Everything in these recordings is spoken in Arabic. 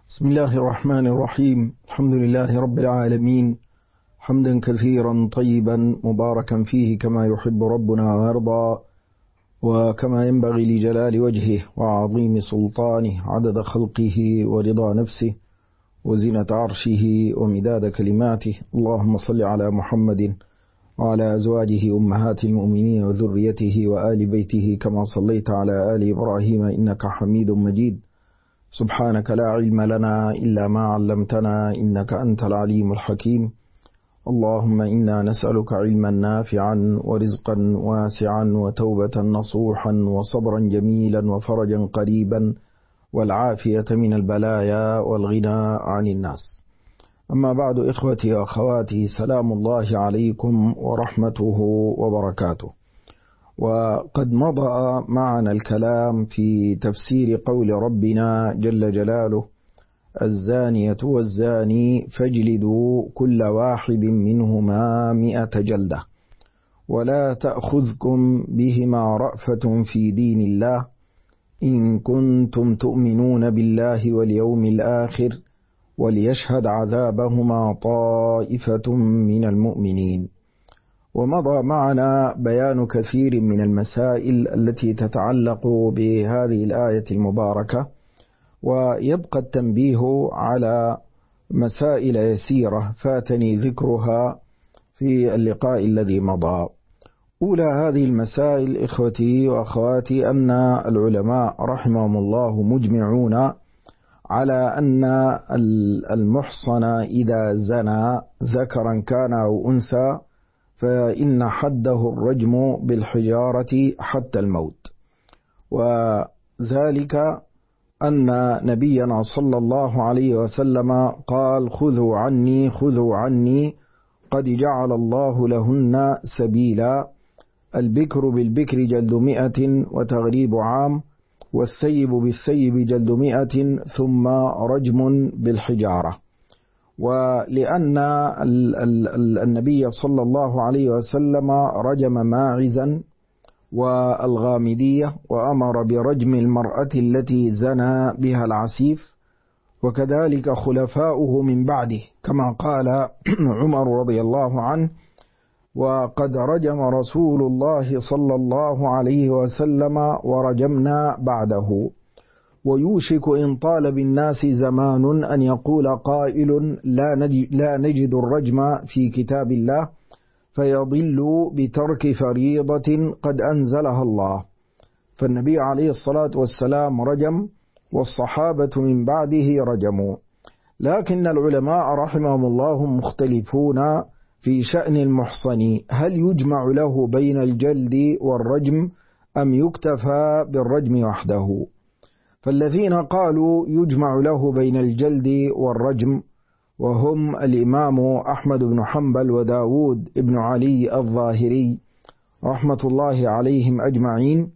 بسم الله الرحمن الرحيم. الحمد لله رب العالمين، حمدا كثيرا طيبا مباركا فيه كما يحب ربنا ويرضى، وكما ينبغي لجلال وجهه وعظيم سلطانه، عدد خلقه ورضا نفسه وزنة عرشه ومداد كلماته. اللهم صل على محمد وعلى أزواجه أمهات المؤمنين وذريته وآل بيته كما صليت على آل إبراهيم إنك حميد مجيد. سبحانك لا علم لنا إلا ما علمتنا إنك أنت العليم الحكيم. اللهم إنا نسألك علما نافعا ورزقا واسعا وتوبة نصوحا وصبرا جميلا وفرجا قريبا والعافية من البلايا والغنى عن الناس. أما بعد، إخوتي وأخواتي، سلام الله عليكم ورحمته وبركاته. وقد مضى معنا الكلام في تفسير قول ربنا جل جلاله: الزانية والزاني فاجلدوا كل واحد منهما 100 جلدة ولا تأخذكم بهما رأفة في دين الله إن كنتم تؤمنون بالله واليوم الآخر وليشهد عذابهما طائفة من المؤمنين. ومضى معنا بيان كثير من المسائل التي تتعلق بهذه الآية المباركة، ويبقى التنبيه على مسائل يسيرة فاتني ذكرها في اللقاء الذي مضى. أولى هذه المسائل إخوتي وأخواتي أن العلماء رحمهم الله مجمعون على أن المحصن إذا زنى ذكرا كان أو أنثى فإن حده الرجم بالحجارة حتى الموت. وذلك أن نبينا صلى الله عليه وسلم قال: خذوا عني قد جعل الله لهن سبيلا، البكر بالبكر جلد 100 وتغريب عام، والثيب بالثيب جلد 100 ثم رجم بالحجارة. ولأن النبي صلى الله عليه وسلم رجم ماعزا والغامدية وأمر برجم المرأة التي زنى بها العسيف، وكذلك خلفاؤه من بعده كما قال عمر رضي الله عنه: وقد رجم رسول الله صلى الله عليه وسلم ورجمنا بعده. ويوشك إن طال بالناس زمان أن يقول قائل: لا نجد الرجم في كتاب الله، فيضل بترك فريضة قد أنزلها الله. فالنبي عليه الصلاة والسلام رجم، والصحابة من بعده رجموا. لكن العلماء رحمهم الله مختلفون في شأن المحصن، هل يجمع له بين الجلد والرجم أم يكتفى بالرجم وحده؟ فالذين قالوا يجمع له بين الجلد والرجم وهم الإمام أحمد بن حنبل وداود بن علي الظاهري رحمة الله عليهم أجمعين،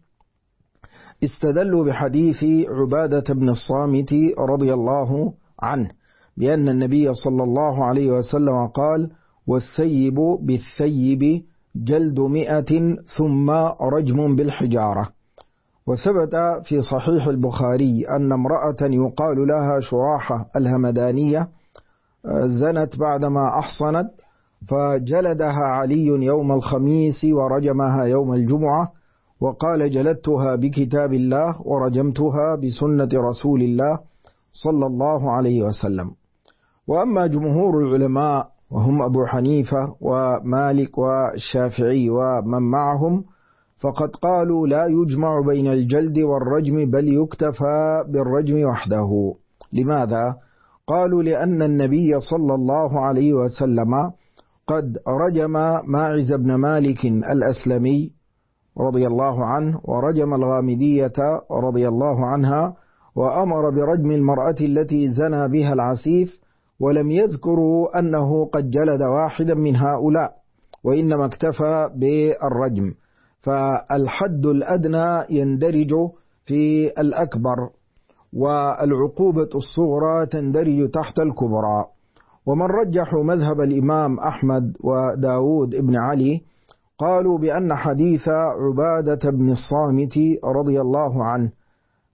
استدلوا بحديث عبادة بن الصامت رضي الله عنه بأن النبي صلى الله عليه وسلم قال: والثيب بالثيب جلد 100 ثم رجم بالحجارة. وثبت في صحيح البخاري أن امرأة يقال لها شراحة الهمدانية زنت بعدما أحصنت، فجلدها علي يوم الخميس ورجمها يوم الجمعة، وقال: جلدتها بكتاب الله ورجمتها بسنة رسول الله صلى الله عليه وسلم. وأما جمهور العلماء وهم أبو حنيفة ومالك والشافعي ومن معهم فقد قالوا لا يجمع بين الجلد والرجم بل يكتفى بالرجم وحده. لماذا؟ قالوا: لأن النبي صلى الله عليه وسلم قد رجم ماعز بن مالك الأسلمي رضي الله عنه، ورجم الغامدية رضي الله عنها، وأمر برجم المرأة التي زنى بها العسيف، ولم يذكروا أنه قد جلد واحدا من هؤلاء، وإنما اكتفى بالرجم. فالحد الأدنى يندرج في الأكبر، والعقوبة الصغرى تندرج تحت الكبرى. ومن رجحوا مذهب الإمام أحمد وداود بن علي قالوا بأن حديث عبادة بن الصامت رضي الله عنه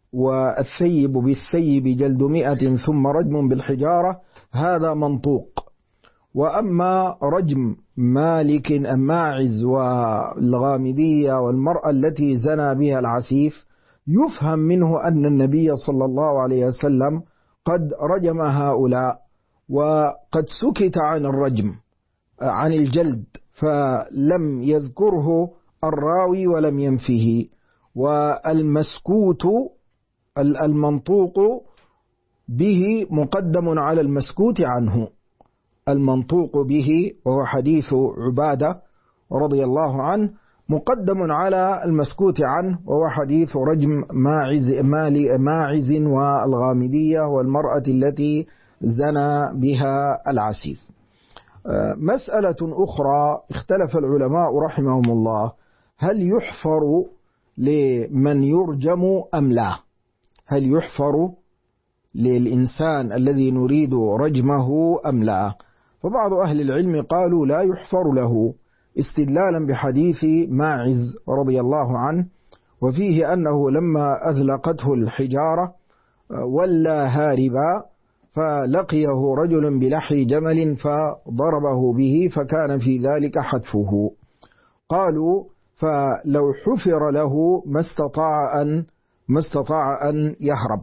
والثيب بالثيب جلد 100 ثم رجم بالحجارة هذا منطوق. وأما رجم مالك ماعز والغامدية والمرأة التي زنى بها العسيف يفهم منه أن النبي صلى الله عليه وسلم قد رجم هؤلاء وقد سكت عن الرجم عن الجلد، فلم يذكره الراوي ولم ينفه. والمسكوت المنطوق به مقدم على المسكوت عنه. المنطوق به وهو حديث عبادة رضي الله عنه مقدم على المسكوت عنه وهو حديث رجم ماعز والغامدية والمرأة التي زنى بها العسيف. مسألة أخرى اختلف العلماء رحمهم الله، هل يحفر لمن يرجم أم لا؟ هل يحفر للإنسان الذي نريد رجمه أم لا؟ فبعض أهل العلم قالوا لا يحفر له، استدلالا بحديث ماعز رضي الله عنه، وفيه أنه لما أذلقته الحجارة ولى هاربا فلقيه رجل بلحي جمل فضربه به فكان في ذلك حتفه. قالوا فلو حفر له ما استطاع أن يهرب.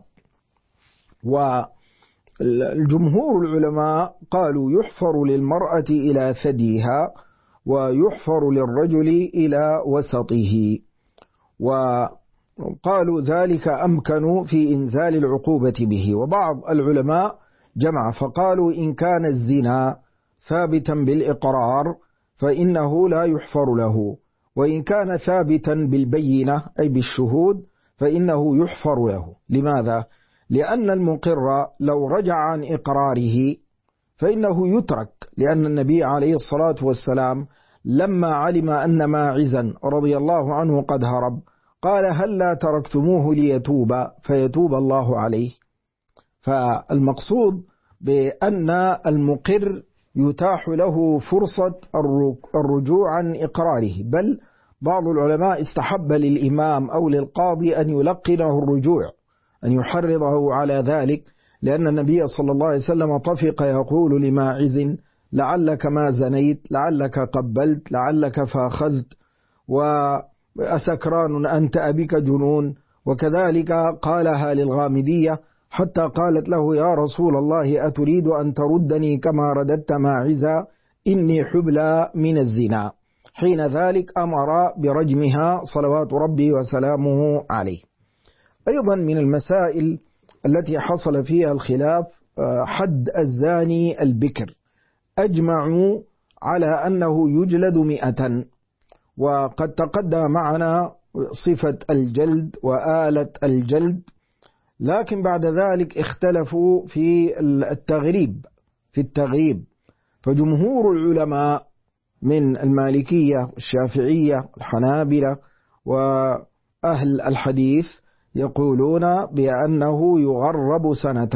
والجمهور العلماء قالوا يحفر للمرأة إلى ثديها ويحفر للرجل إلى وسطه، وقالوا ذلك أمكن في إنزال العقوبة به. وبعض العلماء جمع فقالوا إن كان الزنا ثابتا بالإقرار فإنه لا يحفر له، وإن كان ثابتا بالبينة أي بالشهود فإنه يحفر له. لماذا؟ لأن المقر لو رجع عن إقراره فإنه يترك، لأن النبي عليه الصلاة والسلام لما علم أن ماعزا رضي الله عنه قد هرب قال هل لا تركتموه ليتوب فيتوب الله عليه. فالمقصود بأن المقر يتاح له فرصة الرجوع عن إقراره، بل بعض العلماء استحب للإمام أو للقاضي أن يلقنه الرجوع، أن يحرضه على ذلك، لأن النبي صلى الله عليه وسلم طفق يقول لماعز لعلك ما زنيت، لعلك قبلت، لعلك فاخذت، وأسكران أنت أبك جنون. وكذلك قالها للغامدية حتى قالت له يا رسول الله أتريد أن تردني كما رددت ماعزا إني حبلى من الزنا. حين ذلك أمر برجمها صلوات ربي وسلامه عليه. أيضا من المسائل التي حصل فيها الخلاف حد الزاني البكر. أجمعوا على أنه يجلد 100، وقد تقدم معنا صفة الجلد وآلة الجلد، لكن بعد ذلك اختلفوا في التغريب. فجمهور العلماء من المالكية الشافعية الحنابلة وأهل الحديث يقولون بأنه يغرب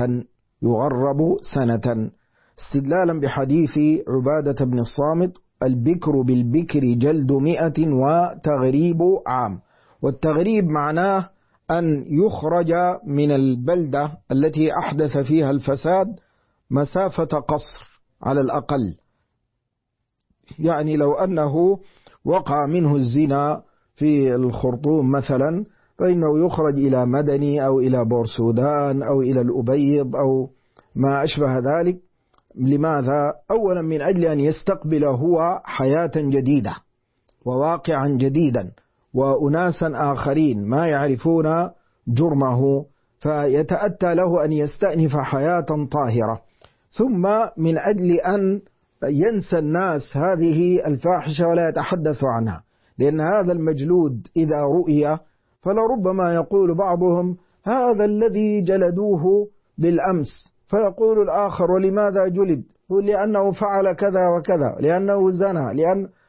سنة استدلالا بحديث عبادة بن الصامت البكر بالبكر جلد 100 وتغريب عام. والتغريب معناه أن يخرج من البلدة التي أحدث فيها الفساد مسافة قصر على الأقل، يعني لو أنه وقع منه الزنا في الخرطوم مثلا فإنه يخرج إلى مدني أو إلى بورسودان أو إلى الأبيض أو ما أشبه ذلك. لماذا؟ أولا من أجل أن يستقبل هو حياة جديدة وواقعا جديدا وأناسا آخرين ما يعرفون جرمه، فيتأتى له أن يستأنف حياة طاهرة. ثم من أجل أن ينسى الناس هذه الفاحشة ولا يتحدث عنها، لأن هذا المجلود إذا رؤي فلربما يقول بعضهم هذا الذي جلدوه بالأمس، فيقول الآخر ولماذا جلد؟ لأنه فعل كذا وكذا، لأنه زنى،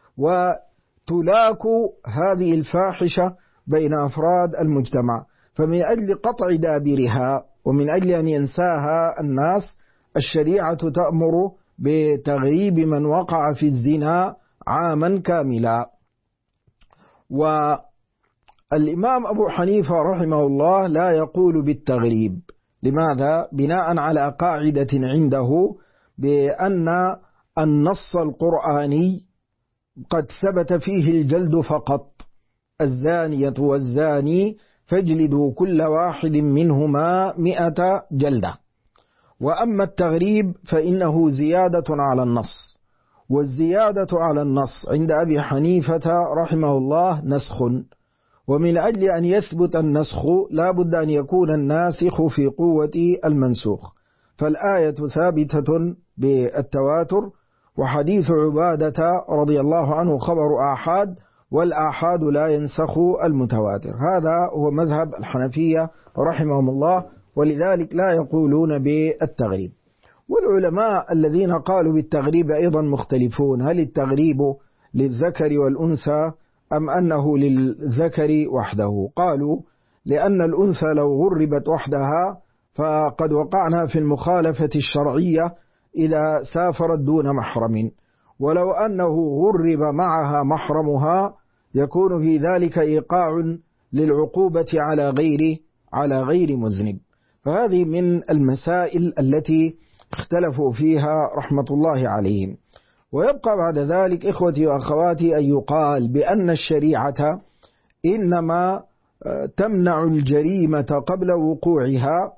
وتلاك هذه الفاحشة بين أفراد المجتمع. فمن أجل قطع دابرها ومن أجل أن ينساها الناس الشريعة تأمر بتغييب من وقع في الزنا عاما كاملا. الإمام أبو حنيفة رحمه الله لا يقول بالتغريب. لماذا؟ بناء على قاعدة عنده بأن النص القرآني قد ثبت فيه الجلد فقط، الزانية والزاني فاجلدوا كل واحد منهما 100 جلدة. وأما التغريب فإنه زيادة على النص، والزيادة على النص عند أبي حنيفة رحمه الله نسخ، ومن أجل أن يثبت النسخ لا بد أن يكون الناسخ في قوة المنسوخ، فالآية ثابتة بالتواتر، وحديث عبادة رضي الله عنه خبر آحاد، والآحاد لا ينسخ المتواتر. هذا هو مذهب الحنفية رحمهم الله، ولذلك لا يقولون بالتغريب. والعلماء الذين قالوا بالتغريب أيضا مختلفون، هل التغريب للذكر والأنثى أم أنه للذكر وحده؟ قالوا لأن الأنثى لو غربت وحدها فقد وقعنا في المخالفة الشرعية إذا سافرت دون محرم، ولو أنه غرب معها محرمها يكون في ذلك إيقاع للعقوبة على غير مذنب. فهذه من المسائل التي اختلفوا فيها رحمة الله عليهم. ويبقى بعد ذلك إخوتي وأخواتي أن يقال بأن الشريعة إنما تمنع الجريمة قبل وقوعها،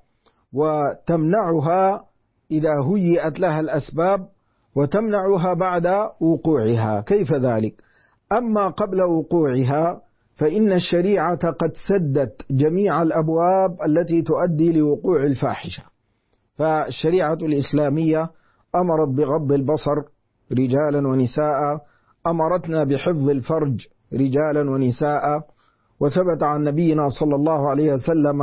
وتمنعها إذا هيئت لها الأسباب، وتمنعها بعد وقوعها. كيف ذلك؟ أما قبل وقوعها فإن الشريعة قد سدت جميع الأبواب التي تؤدي لوقوع الفاحشة، فالشريعة الإسلامية أمرت بغض البصر رجالا ونساء، أمرتنا بحفظ الفرج رجالا ونساء، وثبت عن نبينا صلى الله عليه وسلم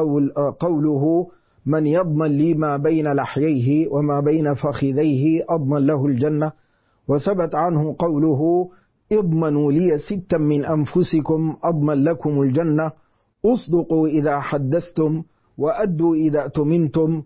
قوله من يضمن لي ما بين لحييه وما بين فخذيه أضمن له الجنة، وثبت عنه قوله اضمنوا لي 6 من أنفسكم أضمن لكم الجنة، أصدقوا إذا حدثتم، وأدوا إذا اؤتمنتم،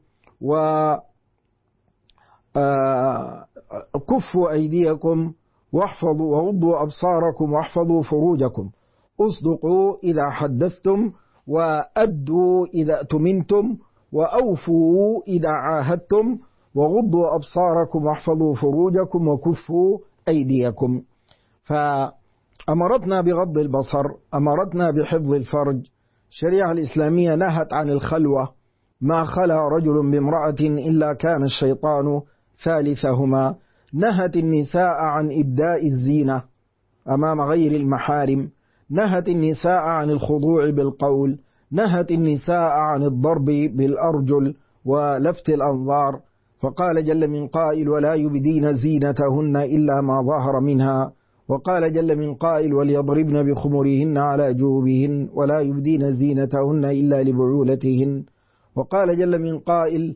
وكفوا أيديكم، واحفظوا وغضوا أبصاركم واحفظوا فروجكم، أصدقوا إذا حدثتم، وأدوا إذا اؤتمنتم، وأوفوا إذا عاهدتم، وغضوا أبصاركم واحفظوا فروجكم، وكفوا أيديكم. فأمرتنا بغض البصر، أمرتنا بحفظ الفرج. الشريعة الإسلامية نهت عن الخلوة، ما خلا رجل بامرأة إلا كان الشيطان ثالثهما. نهت النساء عن إبداء الزينة أمام غير المحارم، نهت النساء عن الخضوع بالقول، نهت النساء عن الضرب بالأرجل ولفت الأنظار، فقال جل من قائل ولا يبدين زينتهن إلا ما ظهر منها، وقال جل من قائل وليضربن بخمرهن على جوبهن ولا يبدين زينتهن إلا لبعولتهن، وقال جل من قائل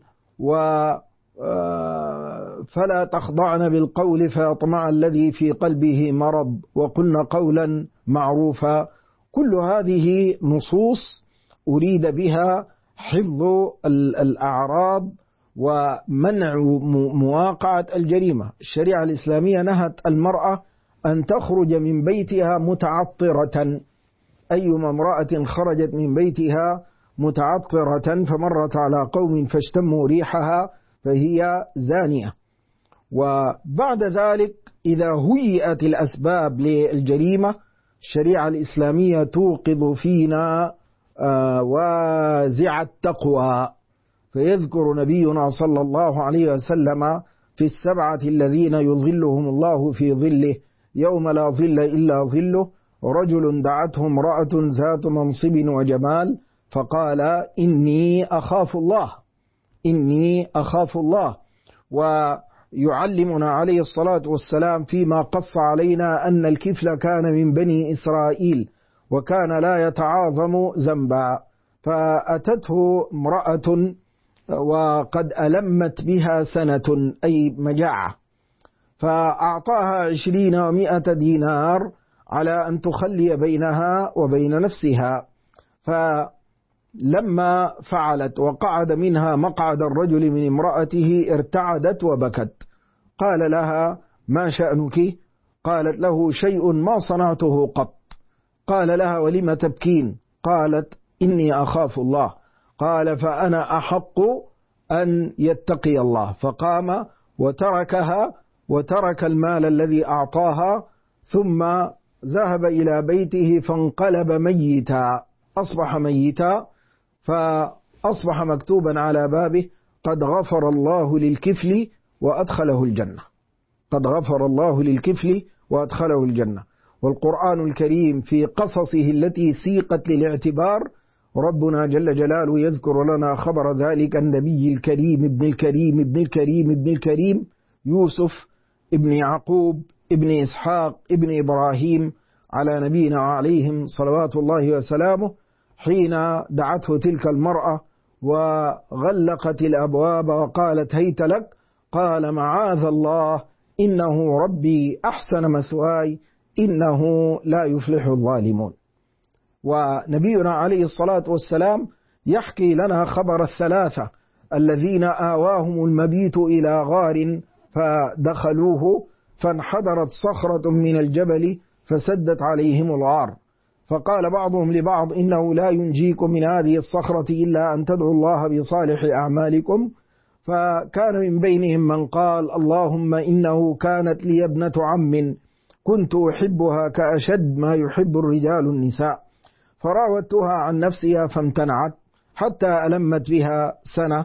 فلا تخضعن بالقول فيطمع الذي في قلبه مرض وقلن قولا معروفا. كل هذه نصوص أريد بها حفظ الأعراض ومنع مواقعة الجريمة. الشريعة الإسلامية نهت المرأة أن تخرج من بيتها متعطرة، أيما امرأة خرجت من بيتها متعطرة فمرت على قوم فاشتموا ريحها فهي زانية. وبعد ذلك إذا هيئت الأسباب للجريمة الشريعة الإسلامية توقظ فينا وازع التقوى، فيذكر نبينا صلى الله عليه وسلم في 7 الذين يظلهم الله في ظله يوم لا ظل إلا ظله، رجل دعته امرأة ذات منصب وجمال فقال إني أخاف الله، إني أخاف الله. ويعلمنا عليه الصلاة والسلام فيما قص علينا أن الكفل كان من بني إسرائيل وكان لا يتعاظم ذنبا، فأتته امرأة وقد ألمت بها سنة أي مجاعة، فأعطاها 20 و100 دينار على أن تخلي بينها وبين نفسها. فلما فعلت وقعد منها مقعد الرجل من امرأته ارتعدت وبكت، قال لها ما شأنك؟ قالت له شيء ما صنعته قط. قال لها: ولم تبكين؟ قالت: إني أخاف الله. قال: فأنا أحق أن يتقي الله. فقام وتركها وترك المال الذي أعطاها، ثم ذهب إلى بيته فانقلب ميتا، أصبح ميتا، فأصبح مكتوبا على بابه: قد غفر الله للكفل وأدخله الجنة. قد غفر الله للكفل وأدخله الجنة. والقرآن الكريم في قصصه التي سيقت للاعتبار ربنا جل جلاله يذكر لنا خبر ذلك النبي الكريم ابن الكريم ابن الكريم ابن الكريم يوسف ابن يعقوب ابن إسحاق ابن إبراهيم على نبينا عليهم صلوات الله وسلامه، حين دعته تلك المرأة وغلقت الأبواب وقالت: هيت لك. قال: معاذ الله، إنه ربي أحسن مثواي، إنه لا يفلح الظالمون. ونبينا عليه الصلاة والسلام يحكي لنا خبر الثلاثة الذين آواهم المبيت إلى غار فدخلوه فانحدرت صخرة من الجبل فسدت عليهم الغار، فقال بعضهم لبعض: إنه لا ينجيكم من هذه الصخرة إلا أن تدعوا الله بصالح أعمالكم. فكان من بينهم من قال: اللهم إنه كانت لي ابنة عم كنت أحبها كأشد ما يحب الرجال النساء، فراودتها عن نفسها فامتنعت حتى ألمت بها سنة،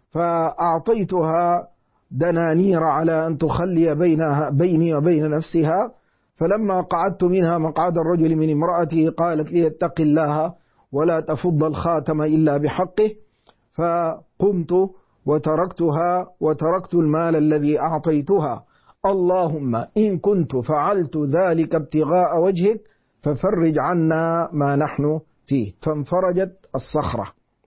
فأعطيتها دنانير على أن تخلي بيني وبين نفسها، فلما قعدت منها مقعد الرجل من امرأته قالت لي: اتق الله ولا تفض الخاتم إلا بحقه، فقمت وتركتها وتركت المال الذي أعطيتها. اللهم إن كنت فعلت ذلك ابتغاء وجهك ففرج عنا ما نحن فيه. فانفرجت الصخرة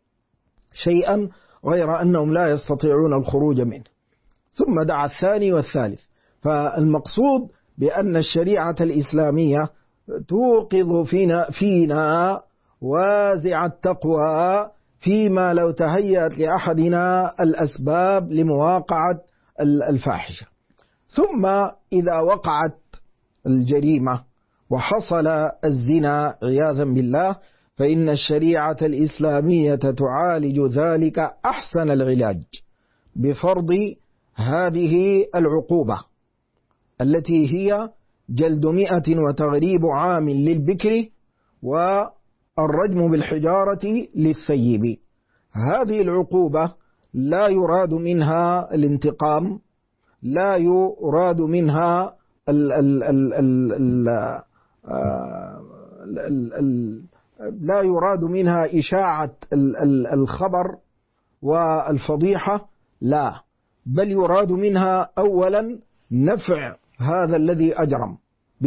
شيئا غير أنهم لا يستطيعون الخروج منه. ثم دعا الثاني والثالث. فالمقصود بأن الشريعة الإسلامية توقظ فينا وازع التقوى فيما لو تهيأت لأحدنا الأسباب لمواقعة الفاحشة. ثم إذا وقعت الجريمة وحصل الزنا عياذا بالله، فإن الشريعة الإسلامية تعالج ذلك أحسن العلاج بفرض هذه العقوبة التي هي جلد 100 وتغريب عام للبكر والرجم بالحجارة للثيب. هذه العقوبة لا يراد منها الانتقام، لا يراد منها لا يراد منها إشاعة الخبر والفضيحة، لا، بل يراد منها أولا نفع هذا الذي أجرم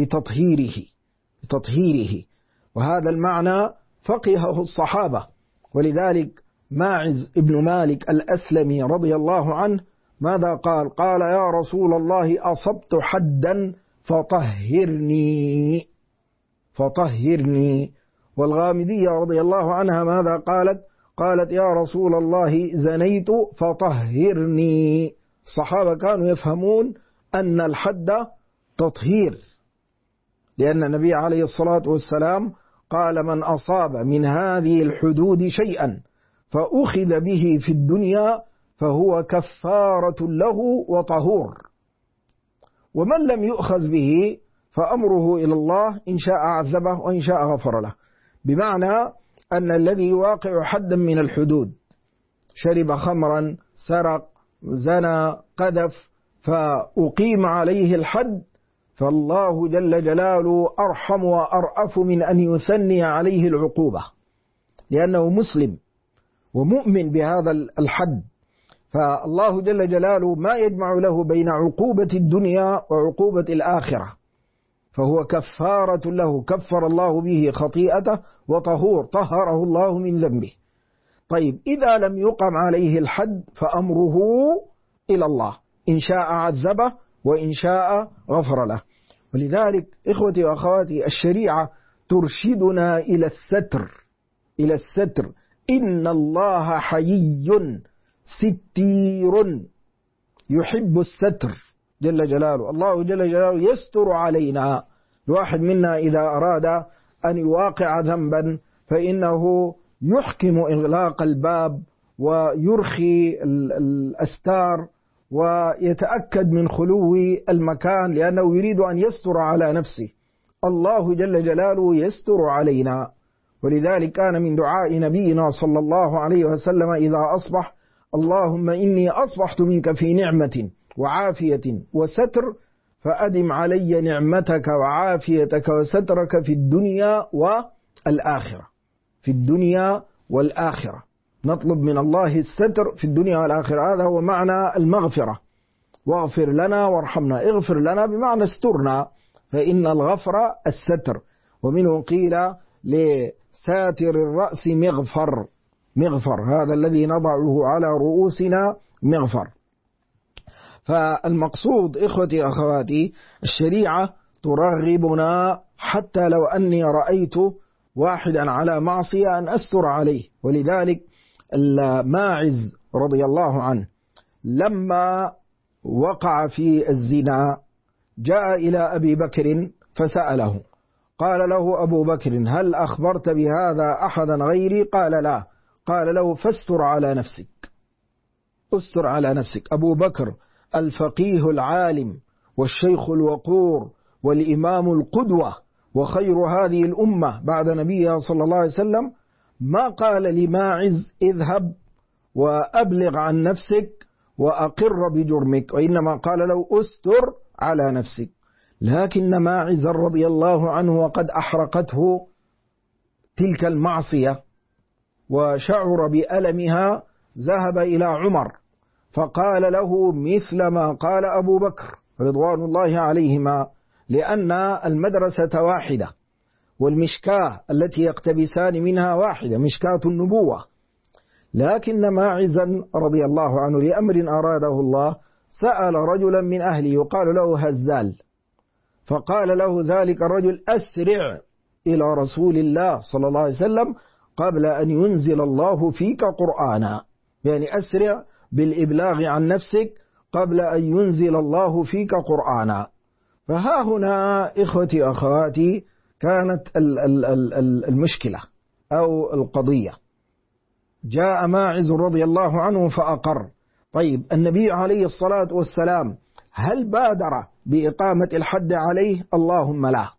بتطهيره. وهذا المعنى فقهه الصحابة. ولذلك ماعز ابن مالك الأسلمي رضي الله عنه ماذا قال؟ قال: يا رسول الله أصبت حدا فطهرني. والغامدية رضي الله عنها ماذا قالت؟ قالت: يا رسول الله زنيت فطهرني. الصحابة كانوا يفهمون أن الحد تطهير، لأن النبي عليه الصلاة والسلام قال: من أصاب من هذه الحدود شيئا فأخذ به في الدنيا فهو كفارة له وطهور، ومن لم يؤخذ به فأمره إلى الله، إن شاء عذبه وإن شاء غفر له. بمعنى أن الذي يواقع حدا من الحدود، شرب خمرا، سرق، زنى، قذف، فأقيم عليه الحد، فالله جل جلاله أرحم وأرأف من أن يثني عليه العقوبة، لأنه مسلم ومؤمن بهذا الحد. فالله جل جلاله ما يجمع له بين عقوبة الدنيا وعقوبة الآخرة، فهو كفارة له، كفر الله به خطيئته وطهور، طهره الله من ذنبه. طيب، إذا لم يقم عليه الحد فأمره إلى الله، إن شاء عذبه وإن شاء غفر له. ولذلك إخوتي وأخواتي، الشريعة ترشدنا إلى الستر. إن الله حيي ستير يحب الستر جل جلاله. الله جل جلاله يستر علينا. الواحد منا إذا أراد أن يواقع ذنبا فإنه يحكم إغلاق الباب ويرخي الأستار ويتأكد من خلو المكان، لأنه يريد أن يستر على نفسه. الله جل جلاله يستر علينا، ولذلك كان من دعاء نبينا صلى الله عليه وسلم إذا أصبح: اللهم إني أصبحت منك في نعمة وعافية وستر، فأدم علي نعمتك وعافيتك وسترك في الدنيا والآخرة. في الدنيا والآخرة نطلب من الله الستر في الدنيا والآخرة، هذا هو معنى المغفرة. واغفر لنا وارحمنا، اغفر لنا بمعنى استرنا، فإن الغفر الستر. ومنه قيل لساتر الرأس مغفر، مغفر هذا الذي نضعه على رؤوسنا مغفر. فالمقصود إخوتي أخواتي، الشريعة ترغبنا حتى لو أني رأيت واحدا على معصية أن أستر عليه. ولذلك ماعز رضي الله عنه لما وقع في الزنا جاء إلى أبي بكر فسأله، قال له أبو بكر: هل أخبرت بهذا أحدا غيري؟ قال: لا. قال له: فاستر على نفسك، استر على نفسك. أبو بكر الفقيه العالم والشيخ الوقور والإمام القدوة وخير هذه الأمة بعد نبيها صلى الله عليه وسلم، ما قال لماعز: اذهب وأبلغ عن نفسك وأقر بجرمك، وإنما قال له: استر على نفسك. لكن ماعز رضي الله عنه وقد أحرقته تلك المعصية وشعر بألمها، ذهب إلى عمر فقال له مثل ما قال أبو بكر رضوان الله عليهما، لأن المدرسة واحدة والمشكاة التي يقتبسان منها واحدة، مشكاة النبوة. لكن ماعزا رضي الله عنه لأمر أراده الله سأل رجلا من أهله يقال له هزال، فقال له ذلك الرجل: أسرع إلى رسول الله صلى الله عليه وسلم قبل أن ينزل الله فيك قرآنا، يعني أسرع بالإبلاغ عن نفسك قبل أن ينزل الله فيك قرآنا. فها هنا إخوتي أخواتي كانت المشكلة أو القضية. جاء ماعز رضي الله عنه فأقر. طيب النبي عليه الصلاة والسلام هل بادر بإقامة الحد عليه؟ اللهم لا،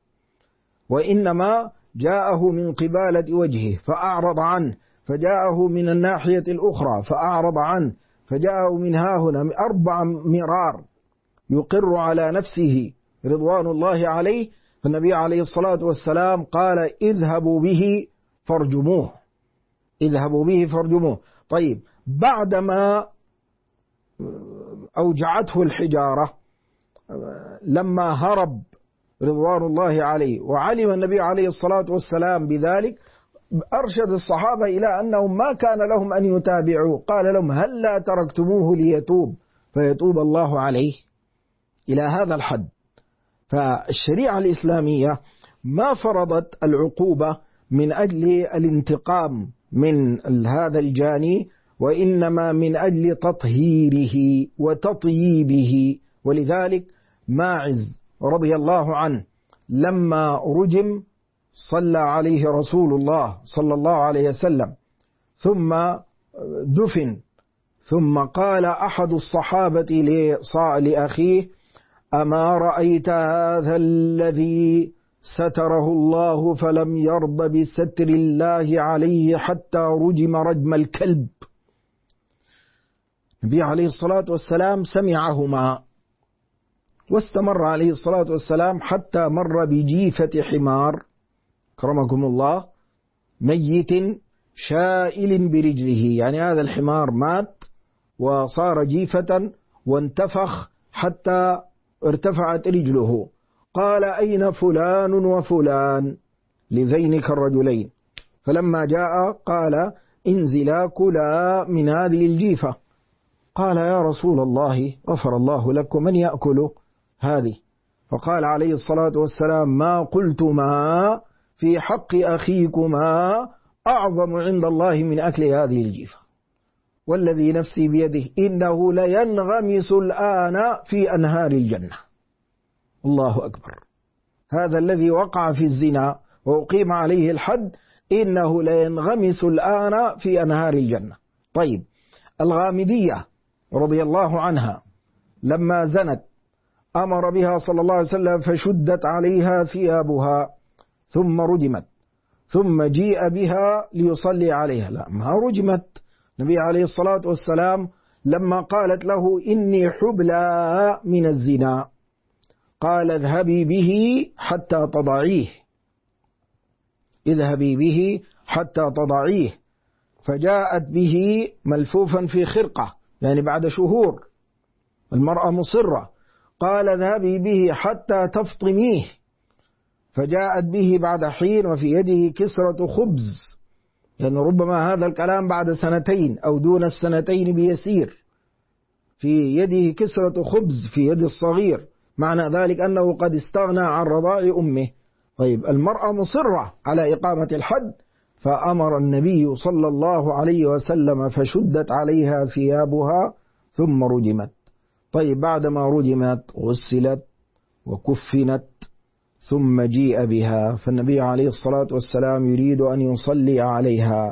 وإنما جاءه من قبالة وجهه فأعرض عنه، فجاءه من الناحية الأخرى فأعرض عنه، فجاءه من هاهنا 4 مرار يقر على نفسه رضوان الله عليه. فالنبي عليه الصلاة والسلام قال: اذهبوا به فارجموه، اذهبوا به فارجموه. طيب بعدما أوجعته الحجارة لما هرب رضوان الله عليه وعلم النبي عليه الصلاة والسلام بذلك، أرشد الصحابة إلى أنهم ما كان لهم أن يتابعوا، قال لهم: هل لا تركتموه ليتوب فيتوب الله عليه؟ إلى هذا الحد. فالشريعة الإسلامية ما فرضت العقوبة من أجل الانتقام من هذا الجاني، وإنما من أجل تطهيره وتطييبه. ولذلك ماعز رضي الله عنه لما رجم صلى عليه رسول الله صلى الله عليه وسلم ثم دفن، ثم قال أحد الصحابة لأخيه: أما رأيت هذا الذي ستره الله فلم يرض بستر الله عليه حتى رجم رجم الكلب؟ النبي عليه الصلاة والسلام سمعهما واستمر عليه الصلاة والسلام حتى مر بجيفة حمار كرمكم الله ميت شائل برجله، يعني هذا الحمار مات وصار جيفة وانتفخ حتى ارتفعت رجله. قال: أين فلان وفلان لذينك الرجلين؟ فلما جاء قال: انزلا كلا من هذه الجيفة. قال: يا رسول الله غفر الله لكم، من يأكل هذه؟ فقال عليه الصلاة والسلام: ما قلتما في حق أخيكما أعظم عند الله من أكل هذه الجيفة، والذي نفسي بيده إنه لينغمس الآن في أنهار الجنة. الله أكبر. هذا الذي وقع في الزنا وأقيم عليه الحد إنه لينغمس الآن في أنهار الجنة. طيب، الغامدية رضي الله عنها لما زنت أمر بها صلى الله عليه وسلم فشدت عليها ثيابها ثم رجمت، ثم جيء بها ليصلي عليها. لا، ما رجمت. النبي عليه الصلاة والسلام لما قالت له إني حبلى من الزنا قال اذهبي به حتى تضعيه، اذهبي به حتى تضعيه. فجاءت به ملفوفا في خرقة، يعني بعد شهور، المرأة مصرة، قال اذهبي به حتى تفطميه. فجاءت به بعد حين وفي يده كسرة خبز، يعني ربما هذا الكلام بعد سنتين أو دون السنتين بيسير. في يده كسرة خبز في يد الصغير، معنى ذلك أنه قد استغنى عن رضاع أمه. طيب، المرأة مصرة على إقامة الحد، فأمر النبي صلى الله عليه وسلم فشدت عليها ثيابها ثم رجمت. طيب، بعدما رجمت غسلت وكفنت ثم جيء بها، فالنبي عليه الصلاة والسلام يريد أن يصلي عليها،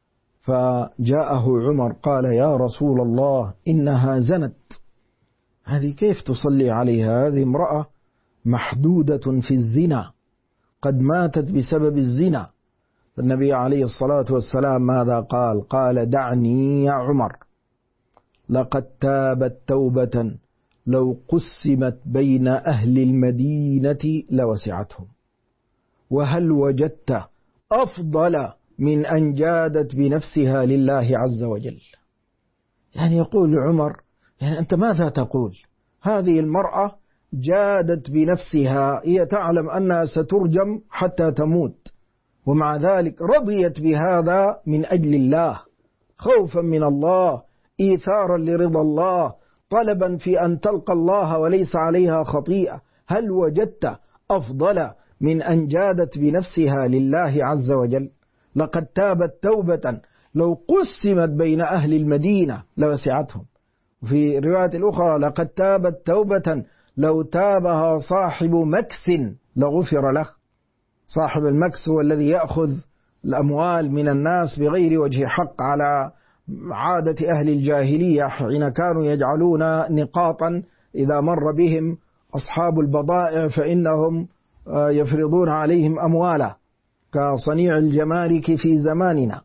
فجاءه عمر قال يا رسول الله إنها زنت، هذه كيف تصلي عليها؟ هذه امرأة محدودة في الزنا، قد ماتت بسبب الزنا. فالنبي عليه الصلاة والسلام ماذا قال؟ قال دعني يا عمر، لقد تابت توبة لو قسمت بين أهل المدينة لوسعتهم، وهل وجدت أفضل من أن جادت بنفسها لله عز وجل؟ يعني يقول عمر، يعني أنت ماذا تقول؟ هذه المرأة جادت بنفسها، هي تعلم أنها سترجم حتى تموت، ومع ذلك رضيت بهذا من أجل الله، خوفا من الله، إيثارا لرضا الله، طلبا في أن تلقى الله وليس عليها خطيئة. هل وجدت أفضل من أن جادت بنفسها لله عز وجل؟ لقد تابت توبة لو قسمت بين أهل المدينة لوسعتهم. في رواية الأخرى لقد تابت توبة لو تابها صاحب مكس لغفر له. صاحب المكس هو الذي يأخذ الأموال من الناس بغير وجه حق، على عادة أهل الجاهلية حين كانوا يجعلون نقاطا إذا مر بهم أصحاب البضائع فإنهم يفرضون عليهم أموالا كصنيع الجمارك في زماننا.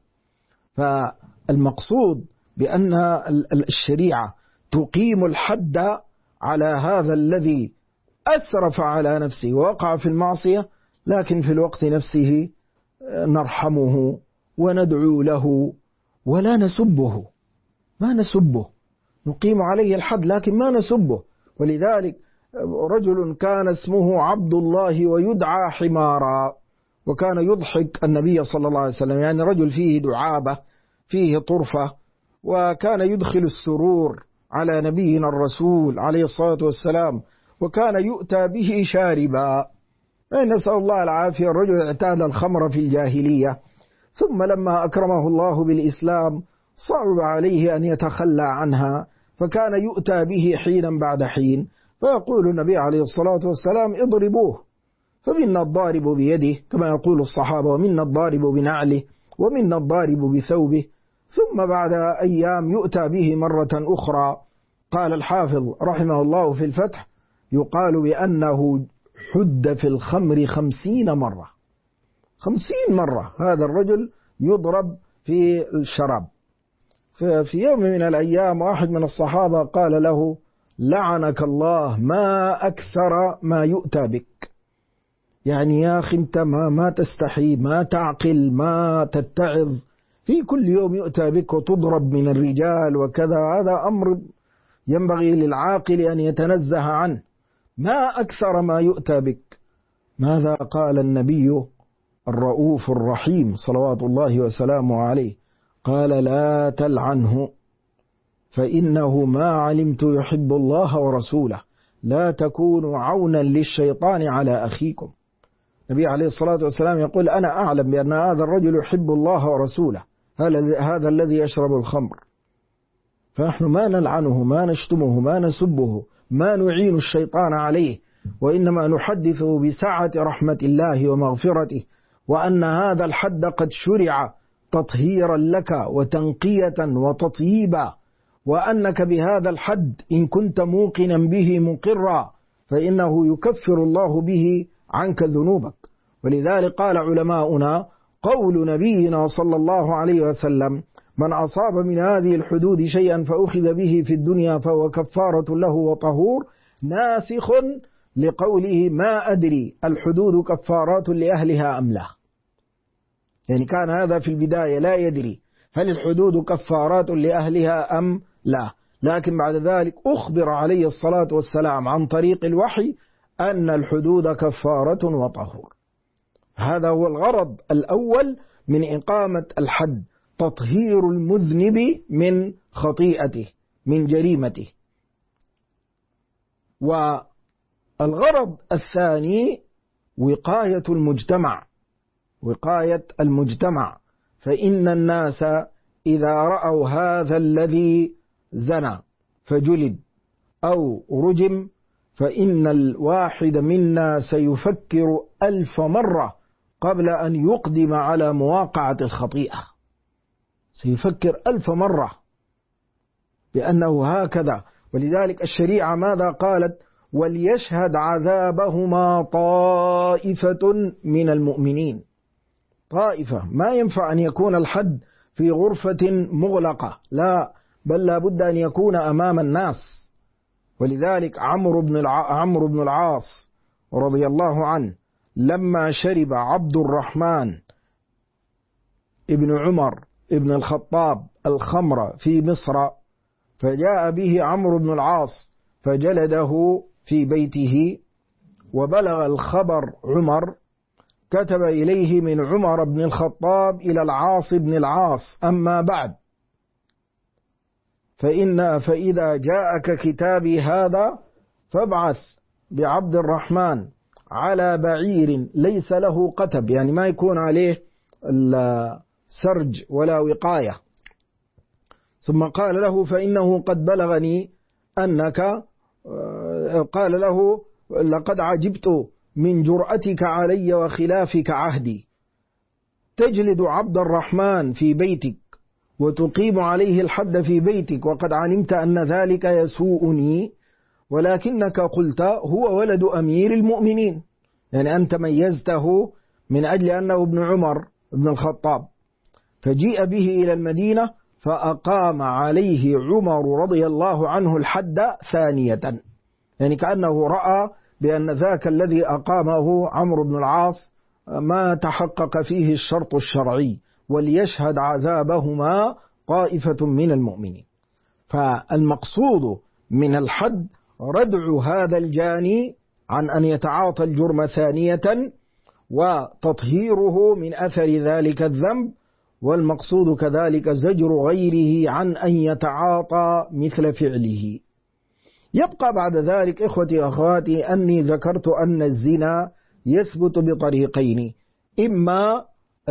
فالمقصود بأن الشريعة تقيم الحد على هذا الذي أسرف على نفسه ووقع في المعصية، لكن في الوقت نفسه نرحمه وندعو له ولا نسبه، ما نسبه، نقيم عليه الحد لكن ما نسبه. ولذلك رجل كان اسمه عبد الله ويدعى حمارا، وكان يضحك النبي صلى الله عليه وسلم، يعني رجل فيه دعابة فيه طرفة، وكان يدخل السرور على نبينا الرسول عليه الصلاة والسلام، وكان يؤتى به شاربا. نسأل الله العافية. الرجل اعتاد الخمر في الجاهلية، ثم لما أكرمه الله بالإسلام صعب عليه أن يتخلى عنها، فكان يؤتى به حينا بعد حين، فيقول النبي عليه الصلاة والسلام اضربوه، فمنا الضارب بيده كما يقول الصحابة، ومنا الضارب بنعله، ومنا الضارب بثوبه. ثم بعد أيام يؤتى به مرة أخرى. قال الحافظ رحمه الله في الفتح يقال بأنه حد في الخمر 50 مرة، 50 مرة هذا الرجل يضرب في الشراب. في يوم من الأيام واحد من الصحابة قال له لعنك الله، ما أكثر ما يؤتى بك، يعني يا أخي أنت ما تستحي، ما تعقل، ما تتعظ، في كل يوم يؤتى بك وتضرب من الرجال وكذا، هذا أمر ينبغي للعاقل أن يتنزه عنه، ما أكثر ما يؤتى بك. ماذا قال النبي الرؤوف الرحيم صلوات الله وسلامه عليه؟ قال لا تلعنه فإنه ما علمت يحب الله ورسوله، لا تكونوا عونا للشيطان على أخيكم. النبي عليه الصلاة والسلام يقول أنا أعلم بأن هذا الرجل يحب الله ورسوله، هذا الذي يشرب الخمر، فنحن ما نلعنه، ما نشتمه، ما نسبه، ما نعين الشيطان عليه، وإنما نحدثه بسعة رحمة الله ومغفرته وأن هذا الحد قد شرع تطهيرا لك وتنقية وتطييبا، وأنك بهذا الحد إن كنت موقنا به مقرا فإنه يكفر الله به عنك ذنوبك. ولذلك قال علماؤنا: قول نبينا صلى الله عليه وسلم: من أصاب من هذه الحدود شيئا فأخذ به في الدنيا فهو كفارة له وطهور، ناسخ لقوله: ما أدري الحدود كفارات لأهلها أم لا. يعني كان هذا في البداية لا يدري هل الحدود كفارات لأهلها أم لا، لكن بعد ذلك أخبر عليه الصلاة والسلام عن طريق الوحي أن الحدود كفارة وطهور. هذا هو الغرض الأول من إقامة الحد، تطهير المذنب من خطيئته، من جريمته. والغرض الثاني وقاية المجتمع، وقاية المجتمع، فإن الناس إذا رأوا هذا الذي زنى فجلد أو رجم فإن الواحد منا سيفكر 1000 مرة قبل أن يقدم على مواقعة الخطيئة، سيفكر 1000 مرة بأنه هكذا. ولذلك الشريعة ماذا قالت؟ وليشهد عذابهما طائفة من المؤمنين. طائفة، ما ينفع أن يكون الحد في غرفة مغلقة، لا، بل لا بد أن يكون أمام الناس. ولذلك عمرو بن العاص رضي الله عنه لما شرب عبد الرحمن ابن عمر ابن الخطاب الخمر في مصر، فجاء به عمرو بن العاص فجلده في بيته، وبلغ الخبر عمر، كتب إليه من عمر بن الخطاب إلى العاص بن العاص: أما بعد، فإذا جاءك كتابي هذا فابعث بعبد الرحمن على بعير ليس له قتب، يعني ما يكون عليه سرج ولا وقاية. ثم قال له: فإنه قد بلغني أنك، قال له: لقد عجبت من جرأتك علي وخلافك عهدي، تجلد عبد الرحمن في بيتك وتقيم عليه الحد في بيتك، وقد علمت أن ذلك يسوءني، ولكنك قلت هو ولد أمير المؤمنين، يعني أنت ميزته من أجل أنه ابن عمر ابن الخطاب. فجيء به إلى المدينة فأقام عليه عمر رضي الله عنه الحد ثانية، يعني كأنه رأى بأن ذاك الذي أقامه عمرو بن العاص ما تحقق فيه الشرط الشرعي، وليشهد عذابهما طائفة من المؤمنين. فالمقصود من الحد ردع هذا الجاني عن أن يتعاطى الجرم ثانية، وتطهيره من أثر ذلك الذنب، والمقصود كذلك زجر غيره عن أن يتعاطى مثل فعله. يبقى بعد ذلك إخوتي وأخواتي أني ذكرت أن الزنا يثبت بطريقين: إما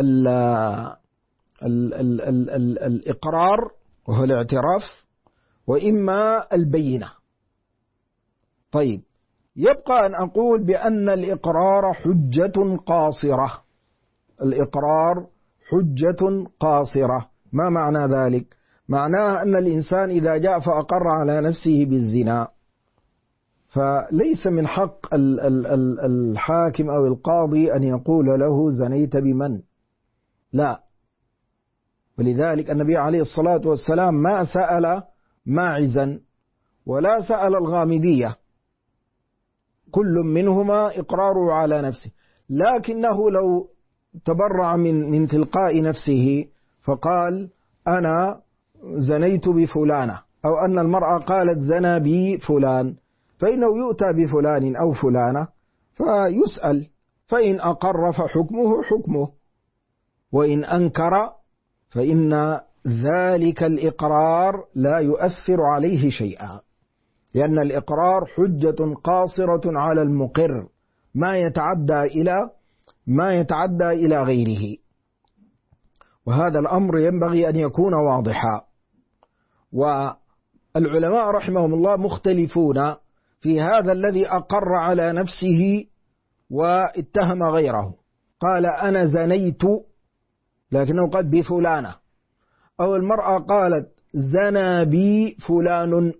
الإقرار وهو الاعتراف، وإما البينة. طيب، يبقى أن أقول بأن الإقرار حجة قاصرة. الإقرار حجة قاصرة. ما معنى ذلك؟ معناه أن الإنسان إذا جاء فأقر على نفسه بالزنا فليس من حق الحاكم أو القاضي أن يقول له زنيت بمن، لا. ولذلك النبي عليه الصلاة والسلام ما سأل ماعزا ولا سأل الغامدية، كل منهما إقراره على نفسه، لكنه لو تبرع من تلقاء نفسه فقال أنا زنيت بفلانة، أو أن المرأة قالت زنى بي فلان، فإنه يؤتى بفلان أو فلانة فيسأل، فإن أقر فحكمه حكمه، وإن أنكر فإن ذلك الإقرار لا يؤثر عليه شيئا، لأن الإقرار حجة قاصرة على المقر، ما يتعدى إلى غيره. وهذا الأمر ينبغي أن يكون واضحا. والعلماء رحمهم الله مختلفون في هذا الذي أقر على نفسه واتهم غيره. قال أنا زنيت لكنه قد بفلانة، أو المرأة قالت زنى بي فلان،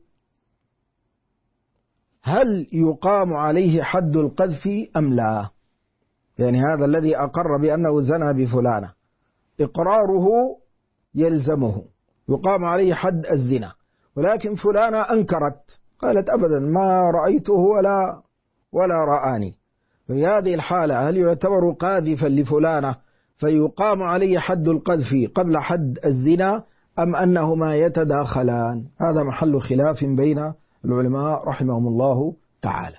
هل يقام عليه حد القذف أم لا؟ يعني هذا الذي أقر بأنه زنى بفلانة إقراره يلزمه، يقام عليه حد الزنا، ولكن فلانة أنكرت قالت أبدا ما رأيته ولا رآني، في هذه الحالة هل يعتبر قاذفا لفلانة فيقام عليه حد القذف قبل حد الزنا، أم أنهما يتداخلان؟ هذا محل خلاف بين العلماء رحمهم الله تعالى.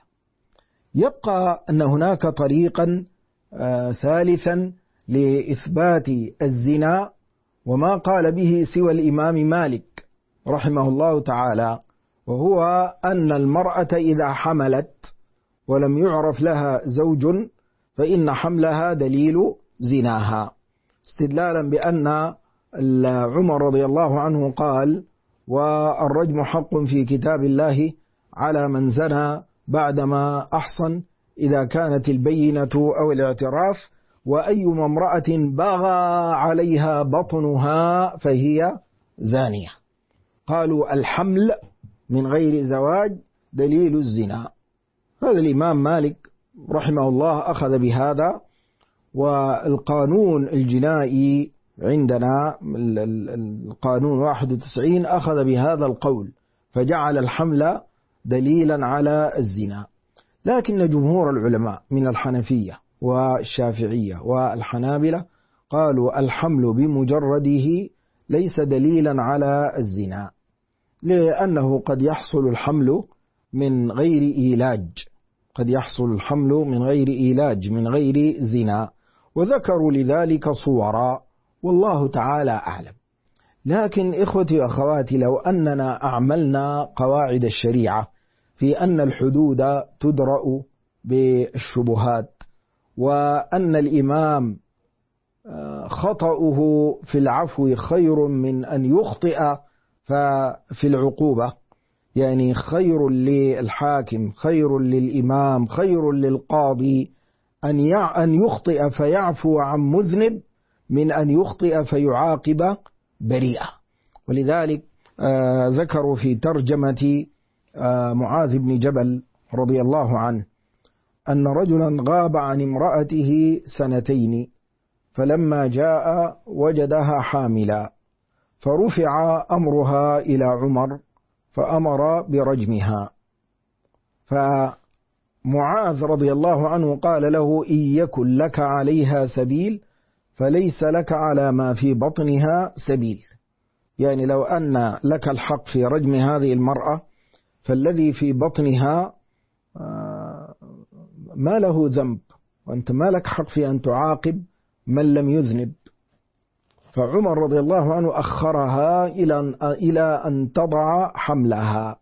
يبقى أن هناك طريقا ثالثا لإثبات الزنا، وما قال به سوى الإمام مالك رحمه الله تعالى، وهو أن المرأة إذا حملت ولم يعرف لها زوج فإن حملها دليل زناها، استدلالا بأن عمر رضي الله عنه قال والرجم حق في كتاب الله على من زنى بعدما أحصن إذا كانت البينة أو الاعتراف، وأيما امرأة بغى عليها بطنها فهي زانية. قالوا الحمل من غير زواج دليل الزنا. هذا الإمام مالك رحمه الله أخذ بهذا، والقانون الجنائي عندنا القانون 91 أخذ بهذا القول فجعل الحمل دليلا على الزنا. لكن جمهور العلماء من الحنفية والشافعية والحنابلة قالوا الحمل بمجرده ليس دليلا على الزنا، لأنه قد يحصل الحمل من غير إيلاج، قد يحصل الحمل من غير إيلاج من غير زنا، وذكروا لذلك صورا والله تعالى أعلم. لكن إخوتي وأخواتي، لو أننا أعملنا قواعد الشريعة في أن الحدود تدرأ بالشبهات، وأن الإمام خطأه في العفو خير من أن يخطئ في العقوبة، يعني خير للحاكم، خير للإمام، خير للقاضي أن يخطئ فيعفو عن مذنب من أن يخطئ فيعاقب بريئة. ولذلك ذكروا في ترجمة معاذ بن جبل رضي الله عنه أن رجلا غاب عن امرأته 2 فلما جاء وجدها حاملا، فرفع أمرها إلى عمر فأمر برجمها. فمعاذ رضي الله عنه قال له إن يكن لك عليها سبيل فليس لك على ما في بطنها سبيل، يعني لو أن لك الحق في رجم هذه المرأة فالذي في بطنها ما له ذنب، وأنت ما لك حق في أن تعاقب من لم يذنب. فعمر رضي الله عنه أخرها إلى أن تضع حملها،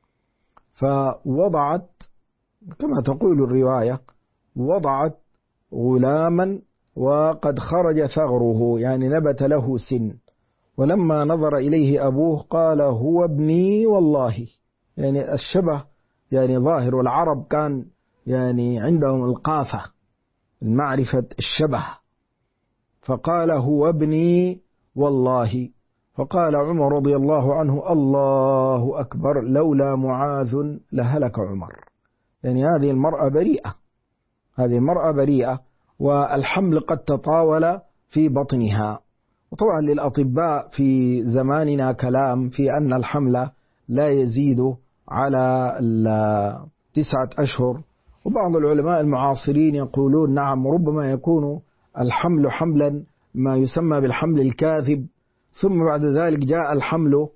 فوضعت كما تقول الرواية وضعت غلاما وقد خرج ثغره، يعني نبت له سن، ولما نظر إليه أبوه قال هو ابني والله، يعني الشبه يعني ظاهر، والعرب كان يعني عندهم القافة معرفة الشبه، فقال هو ابني والله. فقال عمر رضي الله عنه الله أكبر لولا معاذ لهلك عمر، يعني هذه المرأة بريئة، هذه المرأة بريئة، والحمل قد تطاول في بطنها. وطبعا للأطباء في زماننا كلام في أن الحمل لا يزيد على 9 أشهر، وبعض العلماء المعاصرين يقولون نعم ربما يكون الحمل حملا ما يسمى بالحمل الكاذب، ثم بعد ذلك جاء الحمل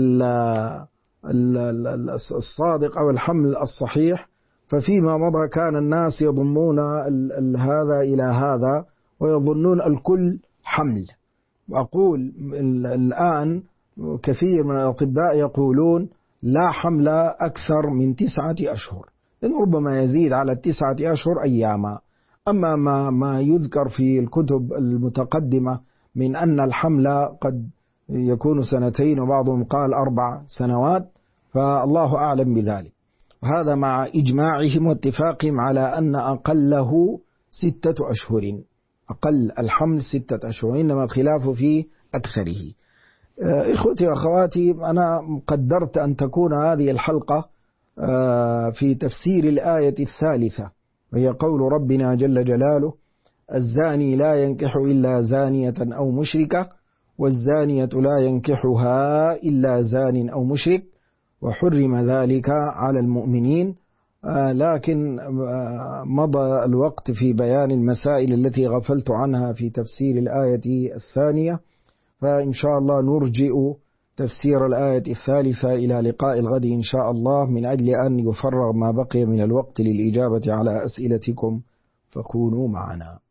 الصادق أو الحمل الصحيح. ففيما مضى كان الناس يضمون هذا إلى هذا ويظنون الكل حمل. وأقول الآن كثير من الأطباء يقولون لا حمل أكثر من 9 أشهر، لأن ربما يزيد على 9 أشهر أياما. أما ما يذكر في الكتب المتقدمة من أن الحمل قد يكون 2 وبعضهم قال 4 سنوات، فالله أعلم بذلك. وهذا مع إجماعهم واتفاقهم على أن أقله 6 أشهر، أقل الحمل 6 أشهر، إنما الخلاف في أكثره. إخوتي وأخواتي، أنا قدرت أن تكون هذه الحلقة في تفسير الآية الثالثة، وهي قول ربنا جل جلاله: الزاني لا ينكح إلا زانية أو مشركة، والزانية لا ينكحها إلا زان أو مشرك، وحرم ذلك على المؤمنين. لكن مضى الوقت في بيان المسائل التي غفلت عنها في تفسير الآية الثانية، فإن شاء الله نرجئ تفسير الآية الثالثة إلى لقاء الغد إن شاء الله، من أجل أن يفرغ ما بقي من الوقت للإجابة على أسئلتكم، فكونوا معنا.